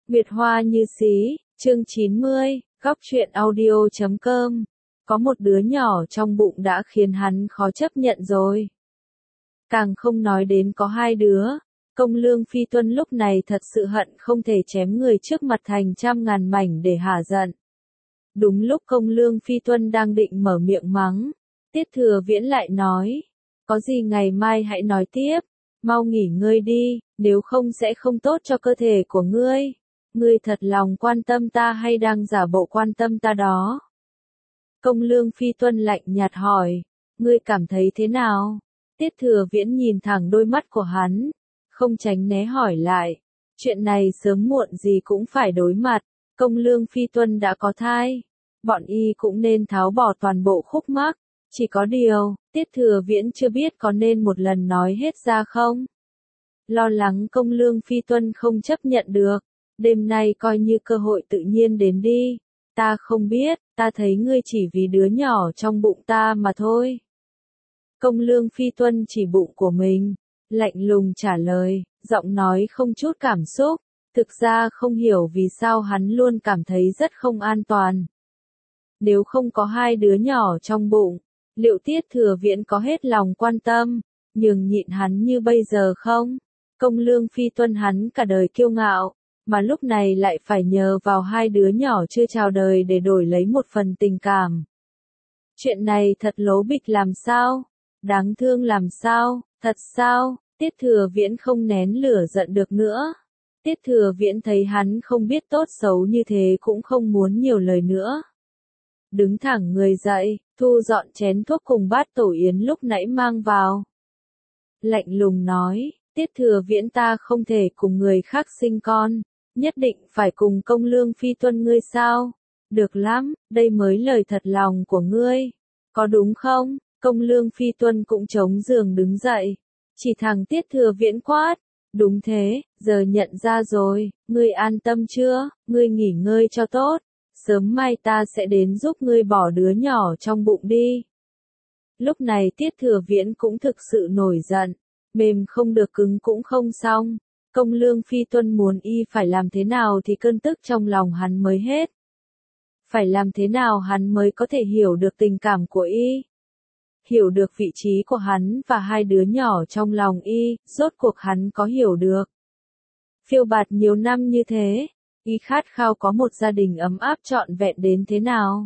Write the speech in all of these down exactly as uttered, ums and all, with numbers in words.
Nguyệt Hoa như xí, chương chín mươi, góc truyện audio chấm com. Có một đứa nhỏ trong bụng đã khiến hắn khó chấp nhận rồi. Càng không nói đến có hai đứa. Công Lương Phi Tuân lúc này thật sự hận không thể chém người trước mặt thành trăm ngàn mảnh để hả giận. Đúng lúc Công Lương Phi Tuân đang định mở miệng mắng, Tiết Thừa Viễn lại nói, có gì ngày mai hãy nói tiếp, mau nghỉ ngơi đi, nếu không sẽ không tốt cho cơ thể của ngươi. Ngươi thật lòng quan tâm ta hay đang giả bộ quan tâm ta đó? Công Lương Phi Tuân lạnh nhạt hỏi, ngươi cảm thấy thế nào? Tiết Thừa Viễn nhìn thẳng đôi mắt của hắn, không tránh né hỏi lại, chuyện này sớm muộn gì cũng phải đối mặt, Công Lương Phi Tuân đã có thai, bọn y cũng nên tháo bỏ toàn bộ khúc mắc, chỉ có điều, Tiết Thừa Viễn chưa biết có nên một lần nói hết ra không? Lo lắng Công Lương Phi Tuân không chấp nhận được, đêm nay coi như cơ hội tự nhiên đến đi, ta không biết, ta thấy ngươi chỉ vì đứa nhỏ trong bụng ta mà thôi. Công Lương Phi Tuân chỉ bụng của mình, lạnh lùng trả lời, giọng nói không chút cảm xúc, thực ra không hiểu vì sao hắn luôn cảm thấy rất không an toàn. Nếu không có hai đứa nhỏ trong bụng, liệu Tiết Thừa Viễn có hết lòng quan tâm, nhường nhịn hắn như bây giờ không? Công Lương Phi Tuân hắn cả đời kiêu ngạo, mà lúc này lại phải nhờ vào hai đứa nhỏ chưa chào đời để đổi lấy một phần tình cảm. Chuyện này thật lố bịch làm sao? Đáng thương làm sao? Thật sao? Tiết Thừa Viễn không nén lửa giận được nữa. Tiết Thừa Viễn thấy hắn không biết tốt xấu như thế cũng không muốn nhiều lời nữa. Đứng thẳng người dậy, thu dọn chén thuốc cùng bát tổ yến lúc nãy mang vào. Lạnh lùng nói, Tiết Thừa Viễn ta không thể cùng người khác sinh con, nhất định phải cùng Công Lương Phi Tuân ngươi sao? Được lắm, đây mới lời thật lòng của ngươi. Có đúng không? Công Lương Phi Tuân cũng chống giường đứng dậy, chỉ thẳng Tiết Thừa Viễn quát. Đúng thế, giờ nhận ra rồi, ngươi an tâm chưa? Ngươi nghỉ ngơi cho tốt, sớm mai ta sẽ đến giúp ngươi bỏ đứa nhỏ trong bụng đi. Lúc này Tiết Thừa Viễn cũng thực sự nổi giận, mềm không được cứng cũng không xong. Công Lương Phi Tuân muốn y phải làm thế nào thì cơn tức trong lòng hắn mới hết. Phải làm thế nào hắn mới có thể hiểu được tình cảm của y, hiểu được vị trí của hắn và hai đứa nhỏ trong lòng y, rốt cuộc hắn có hiểu được. Phiêu bạt nhiều năm như thế, y khát khao có một gia đình ấm áp trọn vẹn đến thế nào.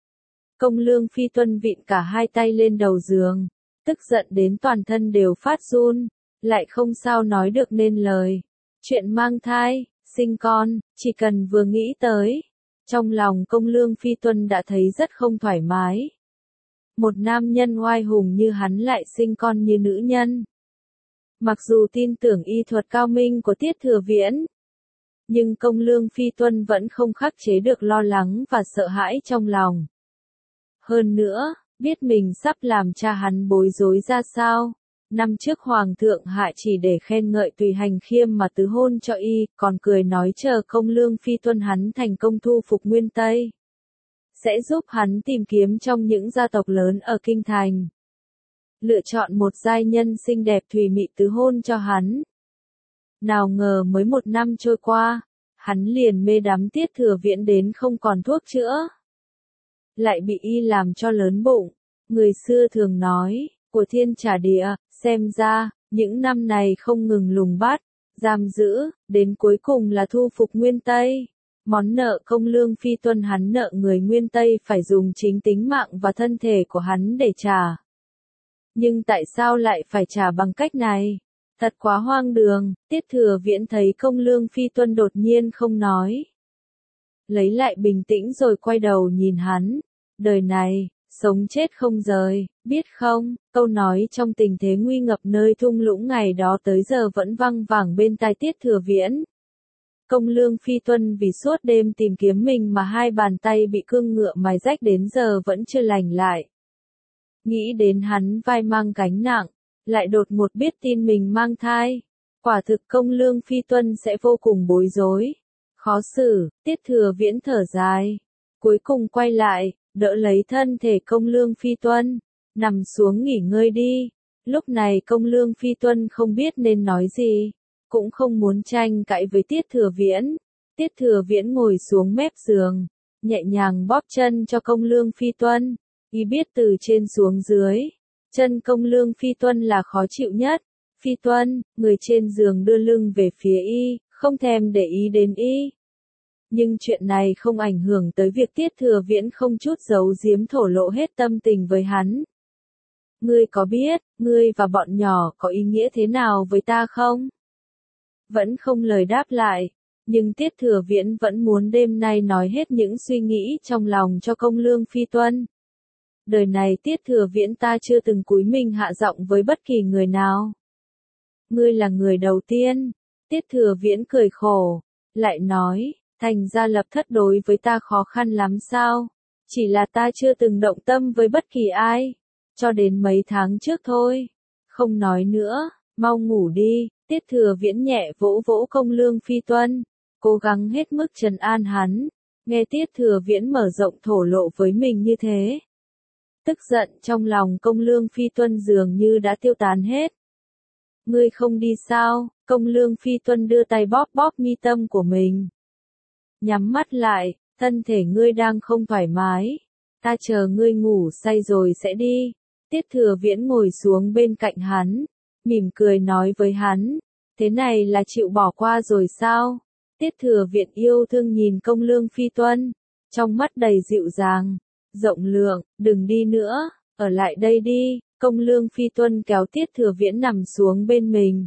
Công Lương Phi Tuân vịn cả hai tay lên đầu giường, tức giận đến toàn thân đều phát run, lại không sao nói được nên lời. Chuyện mang thai, sinh con, chỉ cần vừa nghĩ tới, trong lòng Công Lương Phi Tuân đã thấy rất không thoải mái. Một nam nhân oai hùng như hắn lại sinh con như nữ nhân. Mặc dù tin tưởng y thuật cao minh của Tiết Thừa Viễn, nhưng Công Lương Phi Tuân vẫn không khắc chế được lo lắng và sợ hãi trong lòng. Hơn nữa, biết mình sắp làm cha hắn bối rối ra sao. Năm trước Hoàng thượng hạ chỉ để khen ngợi Tùy Hành Khiêm mà tứ hôn cho y, còn cười nói chờ Công Lương Phi Tuân hắn thành công thu phục Nguyên Tây, sẽ giúp hắn tìm kiếm trong những gia tộc lớn ở Kinh Thành, lựa chọn một giai nhân xinh đẹp thùy mị tứ hôn cho hắn. Nào ngờ mới một năm trôi qua, hắn liền mê đắm Tiết Thừa Viễn đến không còn thuốc chữa. Lại bị y làm cho lớn bụng. Người xưa thường nói, của thiên trả địa, xem ra, những năm này không ngừng lùng bắt, giam giữ, đến cuối cùng là thu phục Nguyên Tây. Món nợ Công Lương Phi Tuân hắn nợ người Nguyên Tây phải dùng chính tính mạng và thân thể của hắn để trả. Nhưng tại sao lại phải trả bằng cách này? Thật quá hoang đường. Tiết Thừa Viễn thấy Công Lương Phi Tuân đột nhiên không nói, lấy lại bình tĩnh rồi quay đầu nhìn hắn. Đời này, sống chết không rời, biết không? Câu nói trong tình thế nguy ngập nơi thung lũng ngày đó tới giờ vẫn văng vẳng bên tai Tiết Thừa Viễn. Công Lương Phi Tuân vì suốt đêm tìm kiếm mình mà hai bàn tay bị cương ngựa mài rách đến giờ vẫn chưa lành lại. Nghĩ đến hắn vai mang gánh nặng, lại đột ngột biết tin mình mang thai. Quả thực Công Lương Phi Tuân sẽ vô cùng bối rối, khó xử. Tiết Thừa Viễn thở dài, cuối cùng quay lại, đỡ lấy thân thể Công Lương Phi Tuân, nằm xuống nghỉ ngơi đi. Lúc này Công Lương Phi Tuân không biết nên nói gì, cũng không muốn tranh cãi với Tiết Thừa Viễn, Tiết Thừa Viễn ngồi xuống mép giường, nhẹ nhàng bóp chân cho Công Lương Phi Tuân, y biết từ trên xuống dưới, chân Công Lương Phi Tuân là khó chịu nhất. Phi Tuân, người trên giường đưa lưng về phía y, không thèm để ý đến y. Nhưng chuyện này không ảnh hưởng tới việc Tiết Thừa Viễn không chút giấu giếm thổ lộ hết tâm tình với hắn. Ngươi có biết, ngươi và bọn nhỏ có ý nghĩa thế nào với ta không? Vẫn không lời đáp lại, nhưng Tiết Thừa Viễn vẫn muốn đêm nay nói hết những suy nghĩ trong lòng cho Công Lương Phi Tuân. Đời này Tiết Thừa Viễn ta chưa từng cúi mình hạ giọng với bất kỳ người nào. Ngươi là người đầu tiên. Tiết Thừa Viễn cười khổ, lại nói, thành ra lập thất đối với ta khó khăn lắm sao? Chỉ là ta chưa từng động tâm với bất kỳ ai, cho đến mấy tháng trước thôi. Không nói nữa, mau ngủ đi. Tiết Thừa Viễn nhẹ vỗ vỗ Công Lương Phi Tuân, cố gắng hết mức trấn an hắn. Nghe Tiết Thừa Viễn mở rộng thổ lộ với mình như thế, tức giận trong lòng Công Lương Phi Tuân dường như đã tiêu tán hết. Ngươi không đi sao? Công Lương Phi Tuân đưa tay bóp bóp mi tâm của mình. Nhắm mắt lại, thân thể ngươi đang không thoải mái. Ta chờ ngươi ngủ say rồi sẽ đi. Tiết Thừa Viễn ngồi xuống bên cạnh hắn, mỉm cười nói với hắn, thế này là chịu bỏ qua rồi sao? Tiết Thừa Viễn yêu thương nhìn Công Lương Phi Tuân, trong mắt đầy dịu dàng, rộng lượng, đừng đi nữa, ở lại đây đi. Công Lương Phi Tuân kéo Tiết Thừa Viễn nằm xuống bên mình.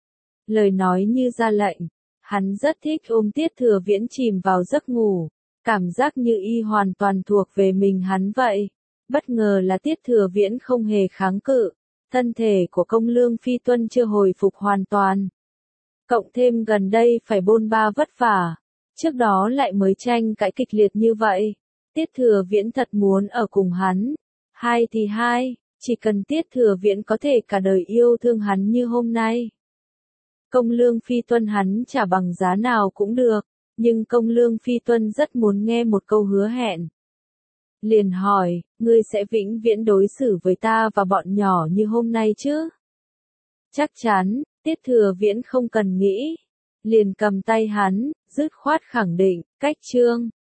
Lời nói như ra lệnh, hắn rất thích ôm Tiết Thừa Viễn chìm vào giấc ngủ, cảm giác như y hoàn toàn thuộc về mình hắn vậy. Bất ngờ là Tiết Thừa Viễn không hề kháng cự, thân thể của Công Lương Phi Tuân chưa hồi phục hoàn toàn. Cộng thêm gần đây phải bôn ba vất vả, trước đó lại mới tranh cãi kịch liệt như vậy. Tiết Thừa Viễn thật muốn ở cùng hắn. Hai thì hai, chỉ cần Tiết Thừa Viễn có thể cả đời yêu thương hắn như hôm nay. Công Lương Phi Tuân hắn trả bằng giá nào cũng được, nhưng Công Lương Phi Tuân rất muốn nghe một câu hứa hẹn. Liền hỏi, ngươi sẽ vĩnh viễn đối xử với ta và bọn nhỏ như hôm nay chứ? Chắc chắn, Tiết Thừa Viễn không cần nghĩ, liền cầm tay hắn, dứt khoát khẳng định, cách chương.